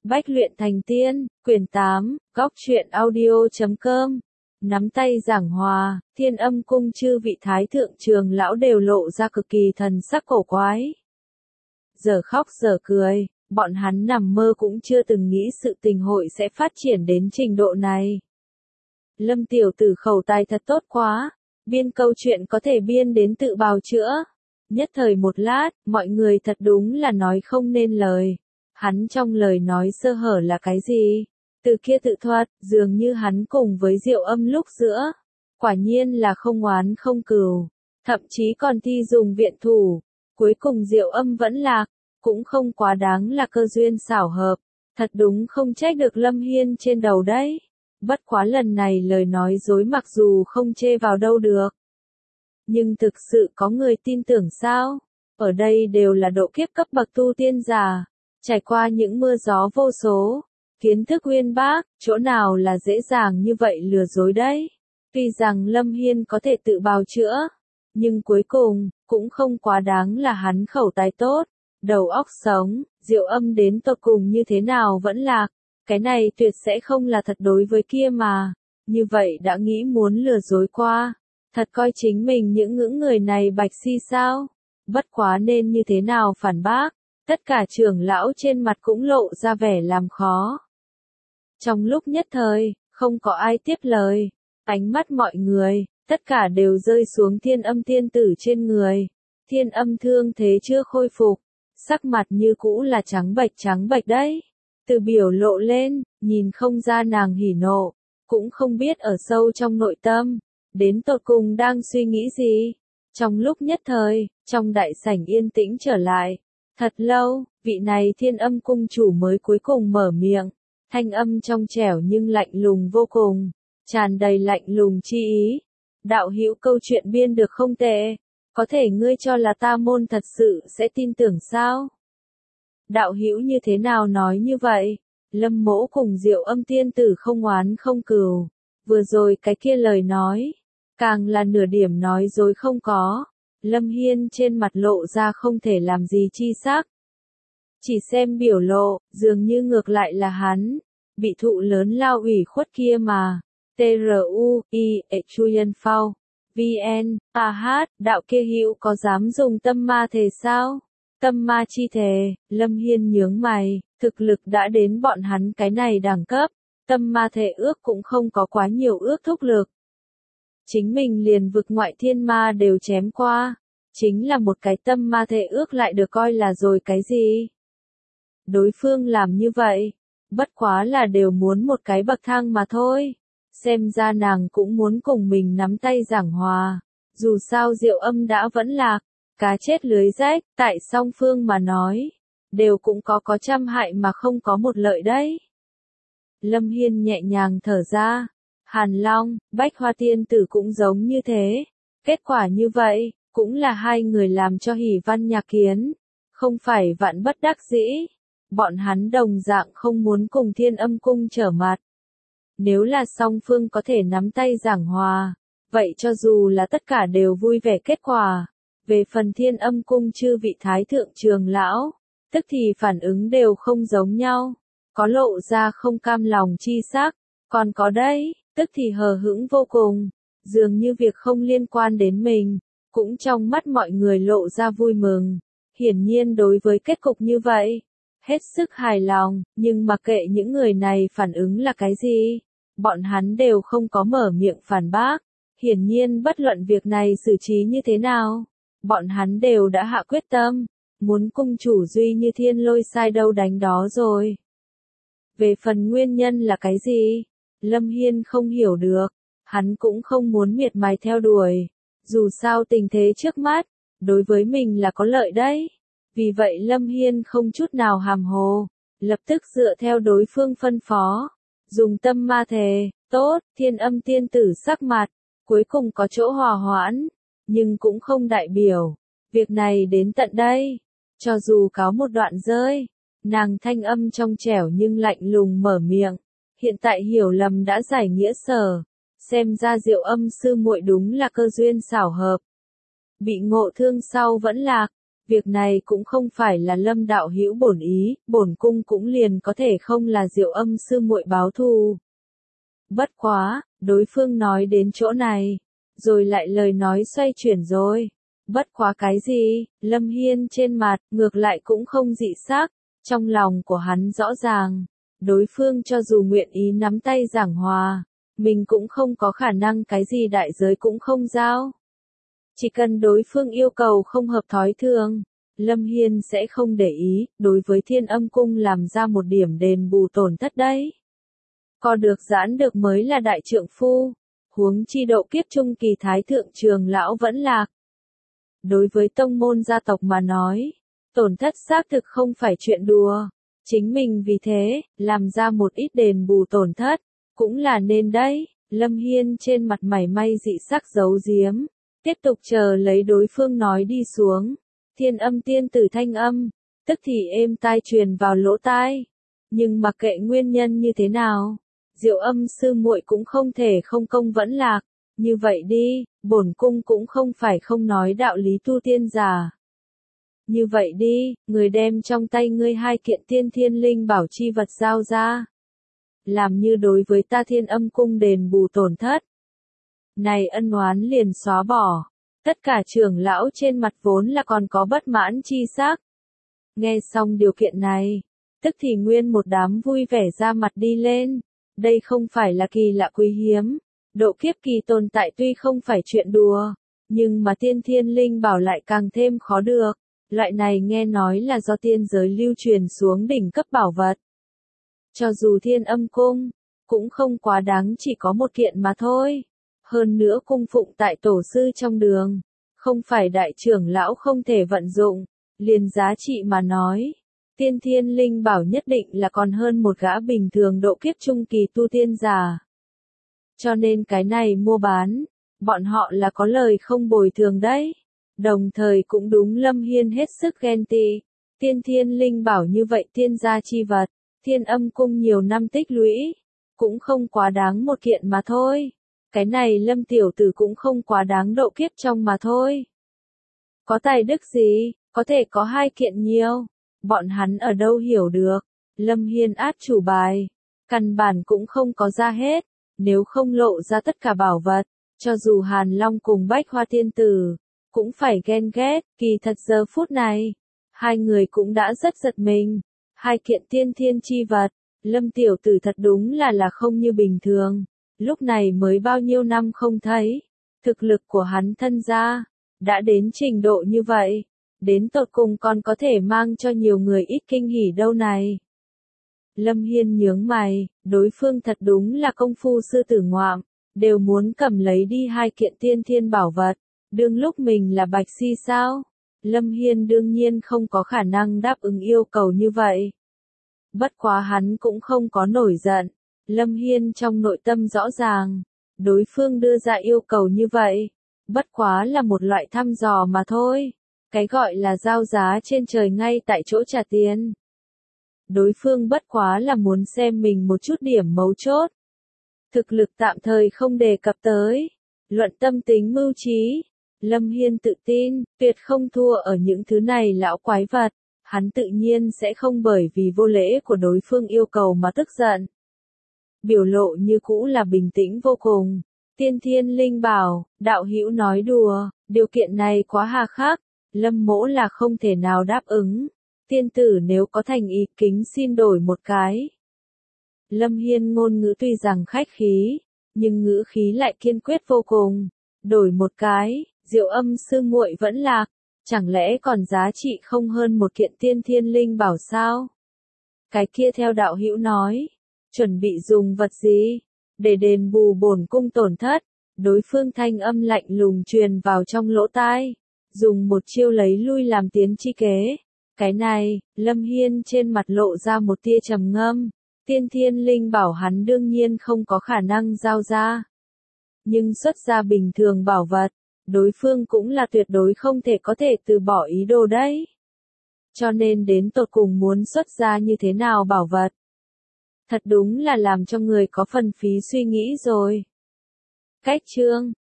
Bách luyện thành tiên, quyển 8, góc truyện audio.com. Nắm tay giảng hòa, Thiên Âm cung chư vị thái thượng trường lão đều lộ ra cực kỳ thần sắc cổ quái. Giờ khóc giờ cười, bọn hắn nằm mơ cũng chưa từng nghĩ sự tình hội sẽ phát triển đến trình độ này. Lâm tiểu tử khẩu tài thật tốt quá, biên câu chuyện có thể biên đến tự bào chữa. Nhất thời một lát, mọi người thật đúng là nói không nên lời. Hắn trong lời nói sơ hở là cái gì? Từ kia tự thuật, dường như hắn cùng với Diệu Âm lúc giữa. Quả nhiên là không oán không cừu. Thậm chí còn thi dùng viện thủ. Cuối cùng Diệu Âm vẫn lạc. Cũng không quá đáng là cơ duyên xảo hợp. Thật đúng không trách được Lâm Hiên trên đầu đấy. Bất quá lần này lời nói dối mặc dù không chê vào đâu được. Nhưng thực sự có người tin tưởng sao? Ở đây đều là độ kiếp cấp bậc tu tiên giả. Trải qua những mưa gió vô số, kiến thức uyên bác, chỗ nào là dễ dàng như vậy lừa dối đấy. Tuy rằng Lâm Hiên có thể tự bào chữa, nhưng cuối cùng, cũng không quá đáng là hắn khẩu tài tốt, đầu óc sống, Diệu Âm đến tột cùng như thế nào vẫn lạc. Cái này tuyệt sẽ không là thật đối với kia mà. Như vậy đã nghĩ muốn lừa dối qua. Thật coi chính mình những ngưỡng người này bạch si sao? Bất quá nên như thế nào phản bác? Tất cả trưởng lão trên mặt cũng lộ ra vẻ làm khó. Trong lúc nhất thời, không có ai tiếp lời. Ánh mắt mọi người, tất cả đều rơi xuống Thiên Âm tiên tử trên người. Thiên Âm thương thế chưa khôi phục. Sắc mặt như cũ là trắng bệch đấy. Từ biểu lộ lên, nhìn không ra nàng hỉ nộ. Cũng không biết ở sâu trong nội tâm. Đến tột cùng đang suy nghĩ gì? Trong lúc nhất thời, trong đại sảnh yên tĩnh trở lại. Thật lâu, vị này Thiên Âm cung chủ mới cuối cùng mở miệng. Thanh âm trong trẻo nhưng lạnh lùng vô cùng. Tràn đầy lạnh lùng chi ý. Đạo hữu câu chuyện biên được không tệ. Có thể ngươi cho là ta môn thật sự sẽ tin tưởng sao? Đạo hữu như thế nào nói như vậy? Lâm Mỗ cùng Diệu Âm tiên tử không oán không cừu. Vừa rồi cái kia lời nói. Càng là nửa điểm nói dối không có. Lâm Hiên trên mặt lộ ra không thể làm gì chi sắc. Chỉ xem biểu lộ, dường như ngược lại là hắn. Bị thụ lớn lao ủy khuất kia mà. T-R-U-I, Chuyen Phao. VN, đạo kia hữu có dám dùng tâm ma thể sao? Tâm ma chi thể, Lâm Hiên nhướng mày, thực lực đã đến bọn hắn cái này đẳng cấp. Tâm ma thể ước cũng không có quá nhiều ước thúc lực. Chính mình liền vực ngoại thiên ma đều chém qua. Chính là một cái tâm ma thể ước lại được coi là rồi cái gì? Đối phương làm như vậy, bất quá là đều muốn một cái bậc thang mà thôi. Xem ra nàng cũng muốn cùng mình nắm tay giảng hòa. Dù sao Diệu Âm đã vẫn lạc, cá chết lưới rách, tại song phương mà nói. Đều cũng có trăm hại mà không có một lợi đấy. Lâm Hiên nhẹ nhàng thở ra. Hàn Long, Bách Hoa tiên tử cũng giống như thế. Kết quả như vậy, cũng là hai người làm cho Hỉ Văn Nhạc Kiến. Không phải vạn bất đắc dĩ. Bọn hắn đồng dạng không muốn cùng Thiên Âm cung trở mặt. Nếu là song phương có thể nắm tay giảng hòa, vậy cho dù là tất cả đều vui vẻ kết quả. Về phần Thiên Âm cung chư vị thái thượng trường lão, tức thì phản ứng đều không giống nhau. Có lộ ra không cam lòng chi sắc, còn có đấy, tức thì hờ hững vô cùng. Dường như việc không liên quan đến mình, cũng trong mắt mọi người lộ ra vui mừng. Hiển nhiên đối với kết cục như vậy, hết sức hài lòng, nhưng mặc kệ những người này phản ứng là cái gì, bọn hắn đều không có mở miệng phản bác. Hiển nhiên bất luận việc này xử trí như thế nào, bọn hắn đều đã hạ quyết tâm, muốn cung chủ duy như thiên lôi sai đâu đánh đó rồi. Về phần nguyên nhân là cái gì? Lâm Hiên không hiểu được, hắn cũng không muốn miệt mài theo đuổi. Dù sao tình thế trước mắt, đối với mình là có lợi đấy. Vì vậy Lâm Hiên không chút nào hàm hồ, lập tức dựa theo đối phương phân phó. Dùng tâm ma thể, tốt, Thiên Âm tiên tử sắc mặt, cuối cùng có chỗ hòa hoãn, nhưng cũng không đại biểu. Việc này đến tận đây, cho dù có một đoạn rơi, nàng thanh âm trong trẻo nhưng lạnh lùng mở miệng. Hiện tại hiểu lầm đã giải nghĩa sở, xem ra Diệu Âm sư muội đúng là cơ duyên xảo hợp. Bị ngộ thương sau vẫn lạc, Việc này cũng không phải là Lâm đạo hữu bổn ý, bổn cung cũng liền có thể không là Diệu Âm sư muội báo thù. Bất quá, đối phương nói đến chỗ này, rồi lại lời nói xoay chuyển rồi. Bất quá cái gì, Lâm Hiên trên mặt, ngược lại cũng không dị sắc, trong lòng của hắn rõ ràng. Đối phương cho dù nguyện ý nắm tay giảng hòa, mình cũng không có khả năng cái gì đại giới cũng không giao. Chỉ cần đối phương yêu cầu không hợp thói thường, Lâm Hiên sẽ không để ý, đối với Thiên Âm Cung làm ra một điểm đền bù tổn thất đấy. Co được giãn được mới là đại trượng phu, huống chi độ kiếp trung kỳ thái thượng trường lão vẫn lạc. Đối với tông môn gia tộc mà nói, tổn thất xác thực không phải chuyện đùa, chính mình vì thế, làm ra một ít đền bù tổn thất, cũng là nên đấy. Lâm Hiên trên mặt mày may dị sắc giấu giếm, tiếp tục chờ lấy đối phương nói đi xuống. Thiên Âm tiên tử thanh âm, tức thì êm tai truyền vào lỗ tai. Nhưng mặc kệ nguyên nhân như thế nào, Diệu Âm sư muội cũng không thể không công vẫn lạc. Như vậy đi, bổn cung cũng không phải không nói đạo lý tu tiên giả. Như vậy đi, người đem trong tay ngươi 2 kiện tiên thiên linh bảo chi vật giao ra. Làm như đối với ta Thiên Âm cung đền bù tổn thất. Này ân oán liền xóa bỏ. Tất cả trưởng lão trên mặt vốn là còn có bất mãn chi sắc. Nghe xong điều kiện này, tức thì nguyên một đám vui vẻ ra mặt đi lên. Đây không phải là kỳ lạ quý hiếm. Độ kiếp kỳ tồn tại tuy không phải chuyện đùa, nhưng mà tiên thiên linh bảo lại càng thêm khó được. Loại này nghe nói là do tiên giới lưu truyền xuống đỉnh cấp bảo vật. Cho dù Thiên Âm cung, cũng không quá đáng chỉ có một kiện mà thôi. Hơn nữa cung phụng tại tổ sư trong đường, không phải đại trưởng lão không thể vận dụng, liền giá trị mà nói. Tiên thiên linh bảo nhất định là còn hơn một gã bình thường độ kiếp trung kỳ tu tiên giả. Cho nên cái này mua bán, bọn họ là có lời không bồi thường đấy. Đồng thời cũng đúng Lâm Hiên hết sức ghen tị. Tiên thiên linh bảo như vậy tiên gia chi vật, Thiên Âm cung nhiều năm tích lũy, cũng không quá đáng một kiện mà thôi. Cái này Lâm tiểu tử cũng không quá đáng độ kiếp trong mà thôi. Có tài đức gì, có thể có 2 kiện nhiều. Bọn hắn ở đâu hiểu được. Lâm Hiên át chủ bài, căn bản cũng không có ra hết. Nếu không lộ ra tất cả bảo vật, cho dù Hàn Long cùng Bách Hoa Tiên Tử, cũng phải ghen ghét. Kỳ thật giờ phút này, 2 người cũng đã rất giật mình. 2 kiện tiên thiên chi vật, Lâm tiểu tử thật đúng là không như bình thường. Lúc này mới bao nhiêu năm không thấy, thực lực của hắn thân gia đã đến trình độ như vậy, đến tột cùng còn có thể mang cho nhiều người ít kinh hỉ đâu này. Lâm Hiên nhướng mày, đối phương thật đúng là công phu sư tử ngoạm, đều muốn cầm lấy đi 2 kiện tiên thiên bảo vật, đương lúc mình là bạch si sao? Lâm Hiên đương nhiên không có khả năng đáp ứng yêu cầu như vậy. Bất quá hắn cũng không có nổi giận, Lâm Hiên trong nội tâm rõ ràng, đối phương đưa ra yêu cầu như vậy, bất quá là một loại thăm dò mà thôi, cái gọi là giao giá trên trời ngay tại chỗ trả tiền. Đối phương bất quá là muốn xem mình một chút điểm mấu chốt. Thực lực tạm thời không đề cập tới. Luận tâm tính mưu trí. Lâm Hiên tự tin, tuyệt không thua ở những thứ này lão quái vật. Hắn tự nhiên sẽ không bởi vì vô lễ của đối phương yêu cầu mà tức giận. Biểu lộ như cũ là bình tĩnh vô cùng. Tiên thiên linh bảo, đạo hữu nói đùa, điều kiện này quá hà khắc. Lâm mỗ là không thể nào đáp ứng. Tiên tử nếu có thành ý kính xin đổi một cái. Lâm Hiên ngôn ngữ tuy rằng khách khí, nhưng ngữ khí lại kiên quyết vô cùng. Đổi một cái, Diệu Âm sư muội vẫn lạc, chẳng lẽ còn giá trị không hơn một kiện tiên thiên linh bảo sao? Cái kia theo đạo hữu nói, chuẩn bị dùng vật gì, để đền bù bổn cung tổn thất, đối phương thanh âm lạnh lùng truyền vào trong lỗ tai, dùng một chiêu lấy lui làm tiến chi kế. Cái này, Lâm Hiên trên mặt lộ ra một tia trầm ngâm, tiên thiên linh bảo hắn đương nhiên không có khả năng giao ra. Nhưng xuất ra bình thường bảo vật, đối phương cũng là tuyệt đối không thể có thể từ bỏ ý đồ đấy. Cho nên đến tột cùng muốn xuất ra như thế nào bảo vật. Thật đúng là làm cho người có phần phí suy nghĩ rồi. Cách chương